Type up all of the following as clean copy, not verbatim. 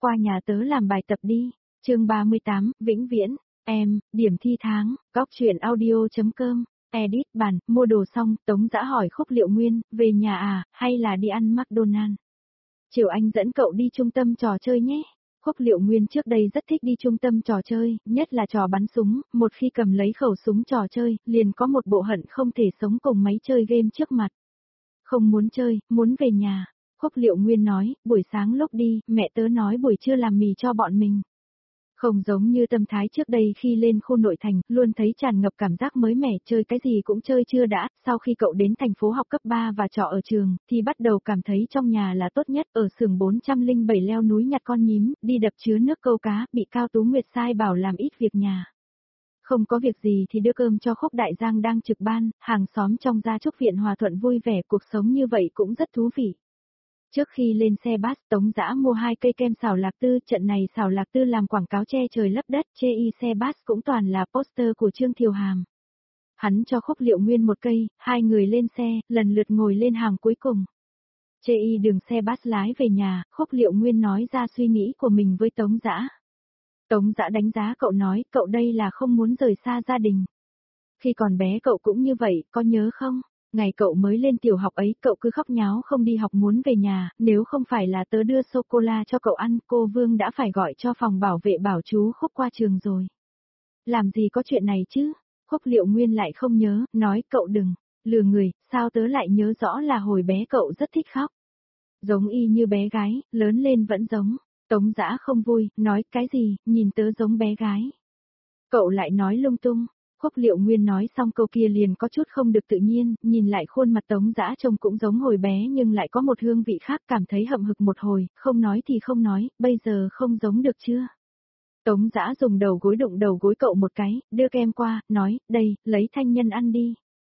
qua nhà tớ làm bài tập đi. Chương 38, vĩnh viễn. Em, điểm thi tháng, góc truyện audio.com. Edit bản, mua đồ xong, Tống Dã hỏi Khúc Liệu Nguyên, về nhà à, hay là đi ăn McDonald's? Chiều anh dẫn cậu đi trung tâm trò chơi nhé. Khúc Liệu Nguyên trước đây rất thích đi trung tâm trò chơi, nhất là trò bắn súng, một khi cầm lấy khẩu súng trò chơi, liền có một bộ hận không thể sống cùng máy chơi game trước mặt. Không muốn chơi, muốn về nhà. Khúc Liệu Nguyên nói, buổi sáng lúc đi, mẹ tớ nói buổi trưa làm mì cho bọn mình. Không giống như tâm thái trước đây khi lên khu nội thành, luôn thấy tràn ngập cảm giác mới mẻ, chơi cái gì cũng chơi chưa đã, sau khi cậu đến thành phố học cấp 3 và trọ ở trường, thì bắt đầu cảm thấy trong nhà là tốt nhất, ở xưởng 407 leo núi nhặt con nhím, đi đập chứa nước câu cá, bị Cao Tú Nguyệt sai bảo làm ít việc nhà. Không có việc gì thì đưa cơm cho Khúc Đại Giang đang trực ban, hàng xóm trong gia trúc viện hòa thuận vui vẻ, cuộc sống như vậy cũng rất thú vị. Trước khi lên xe bus, Tống Dã mua 2 cây kem xào lạc tư, trận này xào lạc tư làm quảng cáo che trời lấp đất, chê y xe bus cũng toàn là poster của Trương Thiều Hàm. Hắn cho Khúc Liệu Nguyên một cây, hai người lên xe, lần lượt ngồi lên hàng cuối cùng. Chê y đường xe bus lái về nhà, Khúc Liệu Nguyên nói ra suy nghĩ của mình với Tống Dã. Tống Dã đánh giá cậu nói, cậu đây là không muốn rời xa gia đình. Khi còn bé cậu cũng như vậy, có nhớ không? Ngày cậu mới lên tiểu học ấy, cậu cứ khóc nháo không đi học muốn về nhà, nếu không phải là tớ đưa sô-cô-la cho cậu ăn, cô Vương đã phải gọi cho phòng bảo vệ bảo chú Khúc qua trường rồi. Làm gì có chuyện này chứ? Khúc Liệu Nguyên lại không nhớ, nói cậu đừng lừa người, sao tớ lại nhớ rõ là hồi bé cậu rất thích khóc. Giống y như bé gái, lớn lên vẫn giống. Tống Dã không vui, nói cái gì, nhìn tớ giống bé gái. Cậu lại nói lung tung. Khúc Liệu Nguyên nói xong câu kia liền có chút không được tự nhiên, nhìn lại khuôn mặt Tống Dã trông cũng giống hồi bé nhưng lại có một hương vị khác, cảm thấy hậm hực một hồi, không nói thì không nói, bây giờ không giống được chưa? Tống Dã dùng đầu gối đụng đầu gối cậu một cái, đưa kem qua, nói, đây, lấy thanh nhân ăn đi.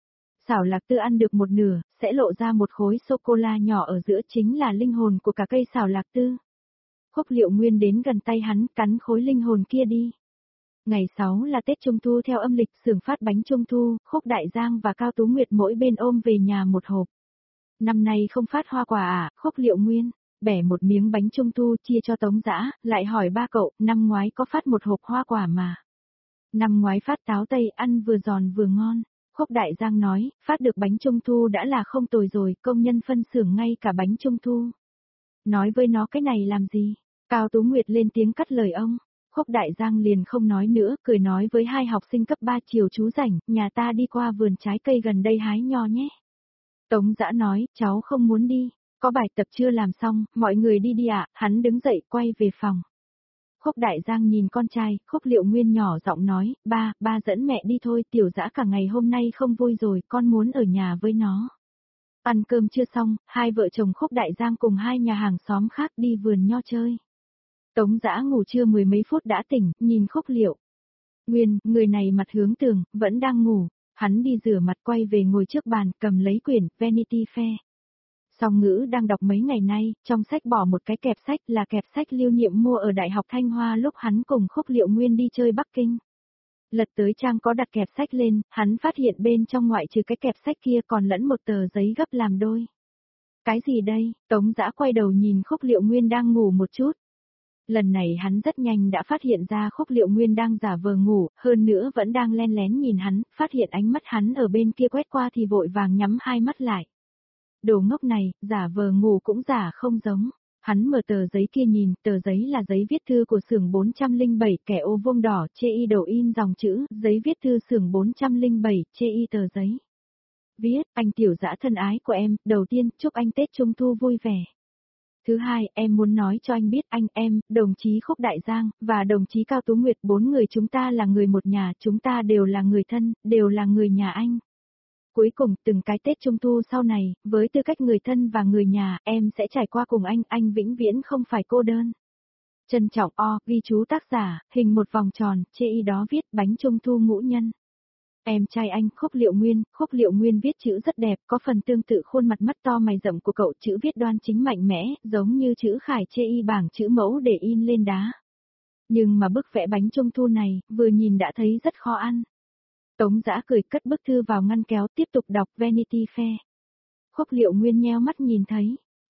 Xảo lạc tư ăn được một nửa, sẽ lộ ra một khối sô-cô-la nhỏ ở giữa chính là linh hồn của cả cây xảo lạc tư. Khúc Liệu Nguyên đến gần tay hắn, cắn khối linh hồn kia đi. Ngày 6 là Tết Trung Thu theo âm lịch, xưởng phát bánh Trung Thu, Khúc Đại Giang và Cao Tú Nguyệt mỗi bên ôm về nhà một hộp. Năm nay không phát hoa quả à, Khúc Liệu Nguyên, bẻ một miếng bánh Trung Thu chia cho Tống Dã, lại hỏi ba cậu, năm ngoái có phát một hộp hoa quả mà. Năm ngoái phát táo tây ăn vừa giòn vừa ngon. Khúc Đại Giang nói, phát được bánh Trung Thu đã là không tồi rồi, công nhân phân xưởng ngay cả bánh Trung Thu. Nói với nó cái này làm gì? Cao Tú Nguyệt lên tiếng cắt lời ông. Khúc Đại Giang liền không nói nữa, cười nói với hai học sinh cấp 3 chiều chú rảnh, nhà ta đi qua vườn trái cây gần đây hái nho nhé. Tống Dã nói, cháu không muốn đi, có bài tập chưa làm xong, mọi người đi đi ạ, hắn đứng dậy quay về phòng. Khúc Đại Giang nhìn con trai, Khúc Liệu Nguyên nhỏ giọng nói, ba dẫn mẹ đi thôi, Tiểu Dã cả ngày hôm nay không vui rồi, con muốn ở nhà với nó. Ăn cơm chưa xong, hai vợ chồng Khúc Đại Giang cùng hai nhà hàng xóm khác đi vườn nho chơi. Tống Dã ngủ trưa mười mấy phút đã tỉnh, nhìn Khúc Liệu Nguyên, người này mặt hướng tường, vẫn đang ngủ. Hắn đi rửa mặt quay về ngồi trước bàn, cầm lấy quyển Vanity Fair. Song Ngữ đang đọc mấy ngày nay, trong sách bỏ một cái kẹp sách là kẹp sách lưu niệm mua ở Đại học Thanh Hoa lúc hắn cùng Khúc Liệu Nguyên đi chơi Bắc Kinh. Lật tới trang có đặt kẹp sách lên, hắn phát hiện bên trong ngoại trừ cái kẹp sách kia còn lẫn một tờ giấy gấp làm đôi. Cái gì đây? Tống Dã quay đầu nhìn Khúc Liệu Nguyên đang ngủ một chút. Lần này hắn rất nhanh đã phát hiện ra Khúc Liệu Nguyên đang giả vờ ngủ, hơn nữa vẫn đang len lén nhìn hắn, phát hiện ánh mắt hắn ở bên kia quét qua thì vội vàng nhắm hai mắt lại. Đồ ngốc này, giả vờ ngủ cũng giả không giống. Hắn mở tờ giấy kia nhìn, tờ giấy là giấy viết thư của xưởng 407, kẻ ô vuông đỏ, chê y đầu in dòng chữ, giấy viết thư xưởng 407, chê y tờ giấy. Viết, anh Tiểu Dã thân ái của em, đầu tiên, chúc anh Tết Trung Thu vui vẻ. Thứ hai, em muốn nói cho anh biết em, đồng chí Khúc Đại Giang, và đồng chí Cao Tú Nguyệt, 4 người chúng ta là người một nhà, chúng ta đều là người thân, đều là người nhà anh. Cuối cùng, từng cái Tết Trung Thu sau này, với tư cách người thân và người nhà, em sẽ trải qua cùng anh vĩnh viễn không phải cô đơn. Trân trọng ghi chú tác giả, hình một vòng tròn, chê y đó viết bánh Trung Thu ngũ nhân. Em trai anh, Khúc Liệu Nguyên viết chữ rất đẹp, có phần tương tự khuôn mặt mắt to mày rậm của cậu, chữ viết đoan chính mạnh mẽ, giống như chữ khải chê y bảng chữ mẫu để in lên đá. Nhưng mà bức vẽ bánh Trung Thu này, vừa nhìn đã thấy rất khó ăn. Tống Dã cười cất bức thư vào ngăn kéo tiếp tục đọc Vanity Fair. Khúc Liệu Nguyên nheo mắt nhìn thấy.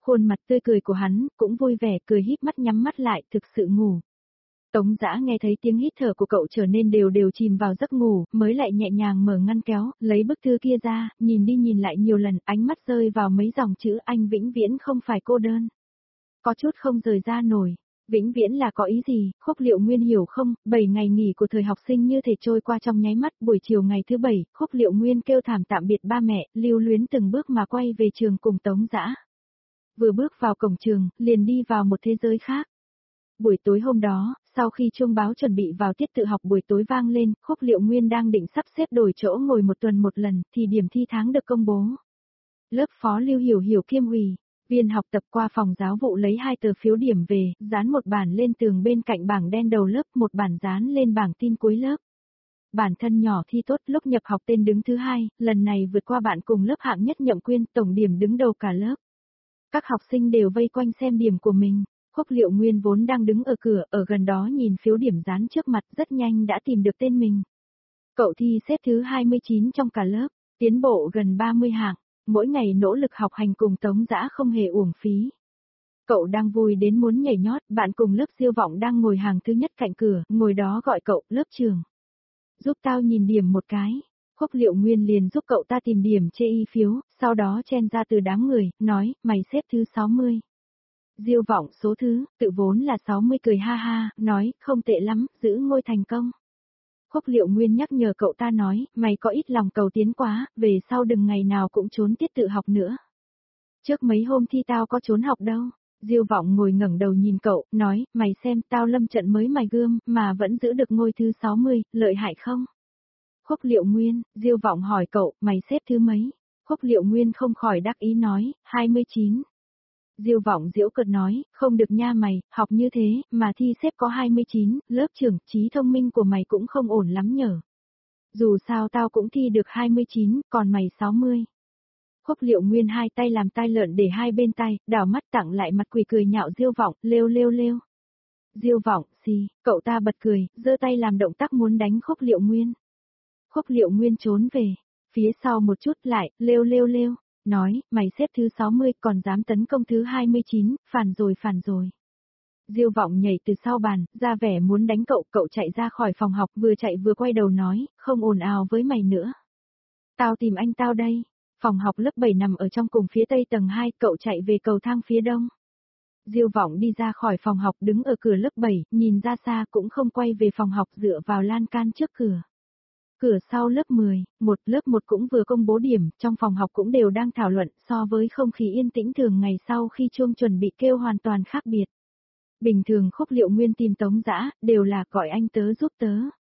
Khuôn mặt tươi cười của hắn, cũng vui vẻ, cười híp mắt nhắm mắt lại, thực sự ngủ. Tống Dã nghe thấy tiếng hít thở của cậu trở nên đều đều chìm vào giấc ngủ, mới lại nhẹ nhàng mở ngăn kéo, lấy bức thư kia ra, nhìn đi nhìn lại nhiều lần, ánh mắt rơi vào mấy dòng chữ anh vĩnh viễn không phải cô đơn. Có chút không rời ra nổi. Vĩnh viễn là có ý gì, Khúc Liệu Nguyên hiểu không, 7 ngày nghỉ của thời học sinh như thể trôi qua trong nháy mắt, buổi chiều ngày thứ 7, Khúc Liệu Nguyên kêu thảm tạm biệt ba mẹ, lưu luyến từng bước mà quay về trường cùng Tống Dã. Vừa bước vào cổng trường, liền đi vào một thế giới khác. Buổi tối hôm đó, sau khi chuông báo chuẩn bị vào tiết tự học buổi tối vang lên, Khúc Liệu Nguyên đang định sắp xếp đổi chỗ ngồi một tuần một lần, thì điểm thi tháng được công bố. Lớp phó Lưu Hiểu Hiểu kiêm ủy viên học tập qua phòng giáo vụ lấy 2 tờ phiếu điểm về, dán một bản lên tường bên cạnh bảng đen đầu lớp, một bản dán lên bảng tin cuối lớp. Bản thân nhỏ thi tốt lúc nhập học tên đứng thứ 2, lần này vượt qua bạn cùng lớp hạng nhất Nhậm Quyên, tổng điểm đứng đầu cả lớp. Các học sinh đều vây quanh xem điểm của mình. Khúc Liệu Nguyên vốn đang đứng ở cửa, ở gần đó nhìn phiếu điểm dán trước mặt, rất nhanh đã tìm được tên mình. Cậu thi xếp thứ 29 trong cả lớp, tiến bộ gần 30 hạng. Mỗi ngày nỗ lực học hành cùng Tống Dã không hề uổng phí. Cậu đang vui đến muốn nhảy nhót, bạn cùng lớp Diêu Vọng đang ngồi hàng thứ nhất cạnh cửa, ngồi đó gọi cậu, lớp trưởng. Giúp tao nhìn điểm một cái. Khúc Liệu Nguyên liền giúp cậu ta tìm điểm chê y phiếu, sau đó chen ra từ đám người, nói, mày xếp thứ 60. Diêu Vọng số thứ, tự vốn là 60 cười ha ha, nói, không tệ lắm, giữ ngôi thành công. Khúc Liệu Nguyên nhắc nhở cậu ta nói, mày có ít lòng cầu tiến quá, về sau đừng ngày nào cũng trốn tiết tự học nữa. Trước mấy hôm thi tao có trốn học đâu. Diêu Vọng ngồi ngẩng đầu nhìn cậu, nói, mày xem tao lâm trận mới mài gươm, mà vẫn giữ được ngôi thứ 60, lợi hại không? Khúc Liệu Nguyên, Diêu Vọng hỏi cậu, mày xếp thứ mấy? Khúc Liệu Nguyên không khỏi đắc ý nói, 29. Diêu Vọng giễu cợt nói, không được nha mày, học như thế, mà thi xếp có 29, lớp trưởng, trí thông minh của mày cũng không ổn lắm nhở. Dù sao tao cũng thi được 29, còn mày 60. Khúc Liệu Nguyên hai tay làm tai lợn để hai bên tay, đảo mắt tặng lại mặt quỷ cười nhạo Diêu Vọng, lêu lêu lêu. Diêu Vọng, xì, cậu ta bật cười, giơ tay làm động tác muốn đánh Khúc Liệu Nguyên. Khúc Liệu Nguyên trốn về, phía sau một chút lại, lêu lêu lêu. Nói, mày xếp thứ 60 còn dám tấn công thứ 29, phản rồi phản rồi. Diêu Vọng nhảy từ sau bàn, ra vẻ muốn đánh cậu, cậu chạy ra khỏi phòng học vừa chạy vừa quay đầu nói, không ồn ào với mày nữa. Tao tìm anh tao đây. Phòng học lớp 7 nằm ở trong cùng phía tây tầng 2, cậu chạy về cầu thang phía đông. Diêu Vọng đi ra khỏi phòng học đứng ở cửa lớp 7, nhìn ra xa cũng không quay về phòng học dựa vào lan can trước cửa. Cửa sau lớp 10, lớp 1 cũng vừa công bố điểm, trong phòng học cũng đều đang thảo luận, so với không khí yên tĩnh thường ngày sau khi chuông chuẩn bị kêu hoàn toàn khác biệt. Bình thường Khúc Liệu Nguyên tìm Tống Dã, đều là gọi anh tớ giúp tớ.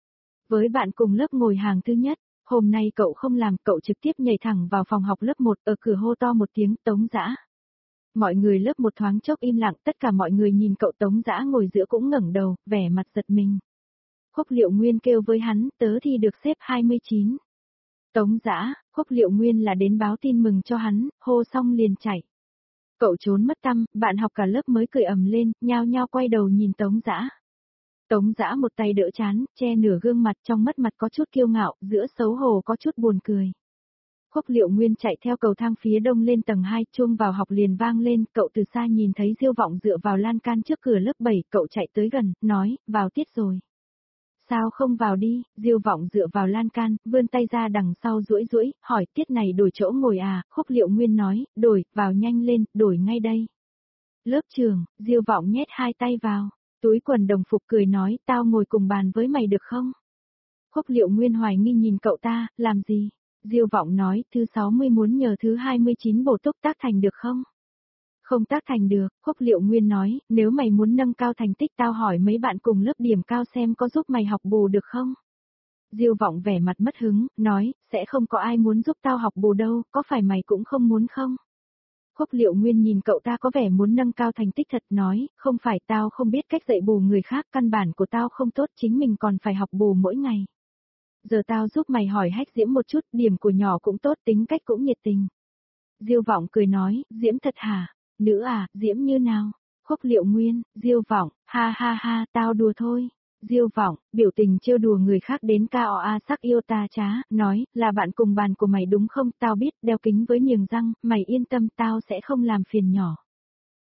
Với bạn cùng lớp ngồi hàng thứ nhất, hôm nay cậu không làm, cậu trực tiếp nhảy thẳng vào phòng học lớp 1, ở cửa hô to một tiếng Tống Dã. Mọi người lớp 1 thoáng chốc im lặng, tất cả mọi người nhìn cậu Tống Dã ngồi giữa cũng ngẩng đầu, vẻ mặt giật mình. Khúc Liệu Nguyên kêu với hắn, tớ thì được xếp 29. Tống Dã, Khúc Liệu Nguyên là đến báo tin mừng cho hắn, hô xong liền chạy. Cậu trốn mất tăm, bạn học cả lớp mới cười ầm lên, nhao nhao quay đầu nhìn Tống Dã. Tống Dã một tay đỡ chán, che nửa gương mặt, trong mắt mặt có chút kiêu ngạo, giữa xấu hổ có chút buồn cười. Khúc Liệu Nguyên chạy theo cầu thang phía đông lên tầng 2, chuông vào học liền vang lên, cậu từ xa nhìn thấy Diêu Vọng dựa vào lan can trước cửa lớp 7, cậu chạy tới gần, nói, vào tiết rồi. Sao không vào đi, Diêu Vọng dựa vào lan can, vươn tay ra đằng sau duỗi duỗi, hỏi tiết này đổi chỗ ngồi à, Khúc Liệu Nguyên nói, đổi, vào nhanh lên, đổi ngay đây. Lớp trường, Diêu Vọng nhét hai tay vào, túi quần đồng phục cười nói, tao ngồi cùng bàn với mày được không? Khúc Liệu Nguyên hoài nghi nhìn cậu ta, làm gì? Diêu Vọng nói, thứ 60 muốn nhờ thứ 29 bổ túc tác thành được không? Không tác thành được, Khúc Liệu Nguyên nói, nếu mày muốn nâng cao thành tích tao hỏi mấy bạn cùng lớp điểm cao xem có giúp mày học bù được không? Diêu Vọng vẻ mặt mất hứng, nói, sẽ không có ai muốn giúp tao học bù đâu, có phải mày cũng không muốn không? Khúc Liệu Nguyên nhìn cậu ta có vẻ muốn nâng cao thành tích thật, nói, không phải tao không biết cách dạy bù người khác, căn bản của tao không tốt, chính mình còn phải học bù mỗi ngày. Giờ tao giúp mày hỏi Hách Diễm một chút, điểm của nhỏ cũng tốt, tính cách cũng nhiệt tình. Diêu Vọng cười nói, Diễm thật hả? Nữ à, Diễm như nào? Khúc Liệu Nguyên, Diêu Vọng, ha ha ha, tao đùa thôi. Diêu Vọng, biểu tình trêu đùa người khác đến KOA sắc yêu ta trá, nói, là bạn cùng bàn của mày đúng không? Tao biết, đeo kính với niềng răng, mày yên tâm tao sẽ không làm phiền nhỏ.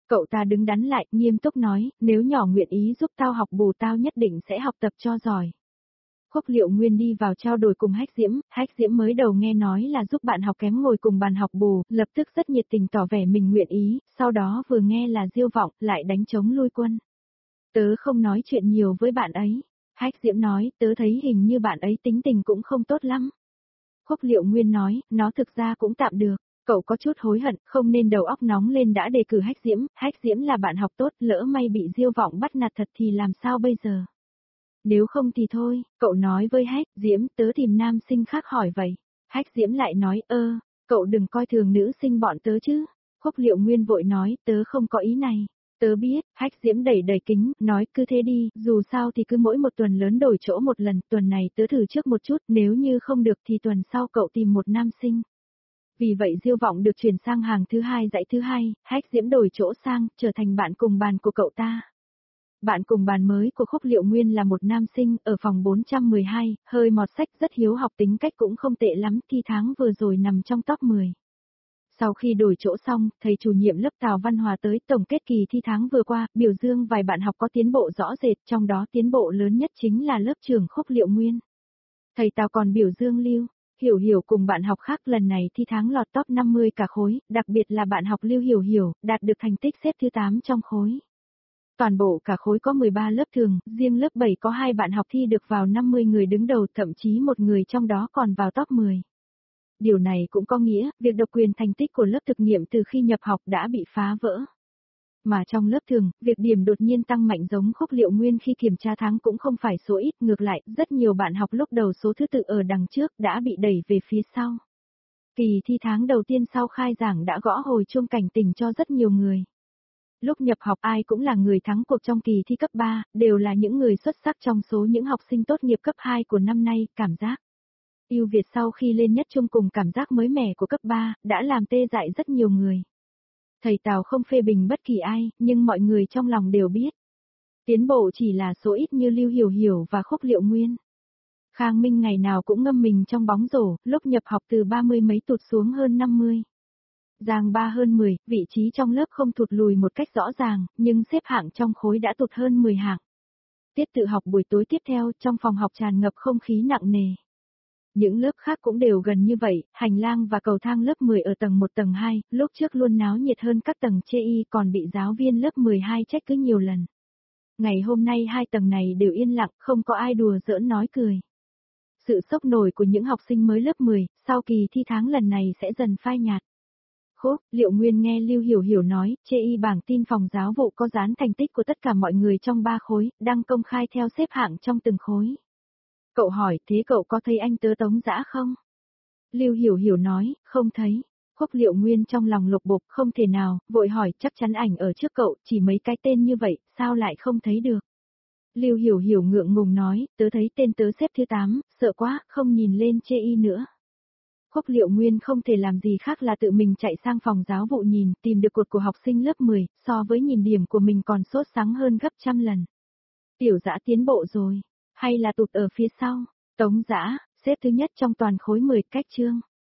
Cậu ta đứng đắn lại, nghiêm túc nói, nếu nhỏ nguyện ý giúp tao học bù tao nhất định sẽ học tập cho giỏi. Khúc Liệu Nguyên đi vào trao đổi cùng Hách Diễm mới đầu nghe nói là giúp bạn học kém ngồi cùng bàn học bù, lập tức rất nhiệt tình tỏ vẻ mình nguyện ý, sau đó vừa nghe là Diêu Vọng, lại đánh trống lui quân. Tớ không nói chuyện nhiều với bạn ấy. Hách Diễm nói, tớ thấy hình như bạn ấy tính tình cũng không tốt lắm. Khúc Liệu Nguyên nói, nó thực ra cũng tạm được. Cậu có chút hối hận, không nên đầu óc nóng lên đã đề cử Hách Diễm là bạn học tốt, lỡ may bị Diêu Vọng bắt nạt thật thì làm sao bây giờ? Nếu không thì thôi, cậu nói với Hách Diễm, tớ tìm nam sinh khác hỏi vậy. Hách Diễm lại nói, cậu đừng coi thường nữ sinh bọn tớ chứ. Khúc Liệu Nguyên vội nói, tớ không có ý này. Tớ biết, Hách Diễm đẩy đẩy kính, nói cứ thế đi, dù sao thì cứ mỗi một tuần lớn đổi chỗ một lần, tuần này tớ thử trước một chút, nếu như không được thì tuần sau cậu tìm một nam sinh. Vì vậy Diêu Vọng được chuyển sang hàng thứ hai dãy thứ hai, Hách Diễm đổi chỗ sang, trở thành bạn cùng bàn của cậu ta. Bạn cùng bàn mới của Khúc Liệu Nguyên là một nam sinh, ở phòng 412, hơi mọt sách rất hiếu học tính cách cũng không tệ lắm, thi tháng vừa rồi nằm trong top 10. Sau khi đổi chỗ xong, thầy chủ nhiệm lớp Tào Văn Hòa tới tổng kết kỳ thi tháng vừa qua, biểu dương vài bạn học có tiến bộ rõ rệt, trong đó tiến bộ lớn nhất chính là lớp trưởng Khúc Liệu Nguyên. Thầy Tào còn biểu dương Lưu Hiểu Hiểu cùng bạn học khác lần này thi tháng lọt top 50 cả khối, đặc biệt là bạn học Lưu Hiểu Hiểu, đạt được thành tích xếp thứ 8 trong khối. Toàn bộ cả khối có 13 lớp thường, riêng lớp 7 có 2 bạn học thi được vào 50 người đứng đầu, thậm chí một người trong đó còn vào top 10. Điều này cũng có nghĩa, việc độc quyền thành tích của lớp thực nghiệm từ khi nhập học đã bị phá vỡ. Mà trong lớp thường, việc điểm đột nhiên tăng mạnh giống Khúc Liệu Nguyên khi kiểm tra tháng cũng không phải số ít, ngược lại, rất nhiều bạn học lúc đầu số thứ tự ở đằng trước đã bị đẩy về phía sau. Kỳ thi tháng đầu tiên sau khai giảng đã gõ hồi chuông cảnh tỉnh cho rất nhiều người. Lúc nhập học ai cũng là người thắng cuộc trong kỳ thi cấp 3, đều là những người xuất sắc trong số những học sinh tốt nghiệp cấp 2 của năm nay, cảm giác ưu việt sau khi lên nhất trung cùng cảm giác mới mẻ của cấp 3, đã làm tê dại rất nhiều người. Thầy Tào không phê bình bất kỳ ai, nhưng mọi người trong lòng đều biết. Tiến bộ chỉ là số ít như Lưu Hiểu Hiểu và Khúc Liệu Nguyên. Khang Minh ngày nào cũng ngâm mình trong bóng rổ, lúc nhập học từ 30 mấy tụt xuống hơn 50. Giang Ba hơn 10, vị trí trong lớp không thụt lùi một cách rõ ràng, nhưng xếp hạng trong khối đã tụt hơn 10 hạng. Tiết tự học buổi tối tiếp theo, trong phòng học tràn ngập không khí nặng nề. Những lớp khác cũng đều gần như vậy, hành lang và cầu thang lớp 10 ở tầng 1 tầng 2, lúc trước luôn náo nhiệt hơn các tầng chê y còn bị giáo viên lớp 12 trách cứ nhiều lần. Ngày hôm nay hai tầng này đều yên lặng, không có ai đùa giỡn nói cười. Sự sốc nổi của những học sinh mới lớp 10, sau kỳ thi tháng lần này sẽ dần phai nhạt. Khúc Liệu Nguyên nghe Lưu Hiểu Hiểu nói, chê y bảng tin phòng giáo vụ có dán thành tích của tất cả mọi người trong 3 khối, đang công khai theo xếp hạng trong từng khối. Cậu hỏi, thế cậu có thấy anh Tớ Tống Dã không? Lưu Hiểu Hiểu nói, không thấy. Khúc Liệu Nguyên trong lòng lục bục, không thể nào, vội hỏi, chắc chắn ảnh ở trước cậu, chỉ mấy cái tên như vậy, sao lại không thấy được? Lưu Hiểu Hiểu ngượng ngùng nói, tớ thấy tên tớ xếp thứ 8, sợ quá, không nhìn lên chê y nữa. Khúc Liệu Nguyên không thể làm gì khác là tự mình chạy sang phòng giáo vụ nhìn, tìm được cột của học sinh lớp 10, so với nhìn điểm của mình còn sốt sắng hơn gấp trăm lần. Tiểu Dã tiến bộ rồi, hay là tụt ở phía sau? Tống Dã, xếp thứ nhất trong toàn khối 10 cách chương.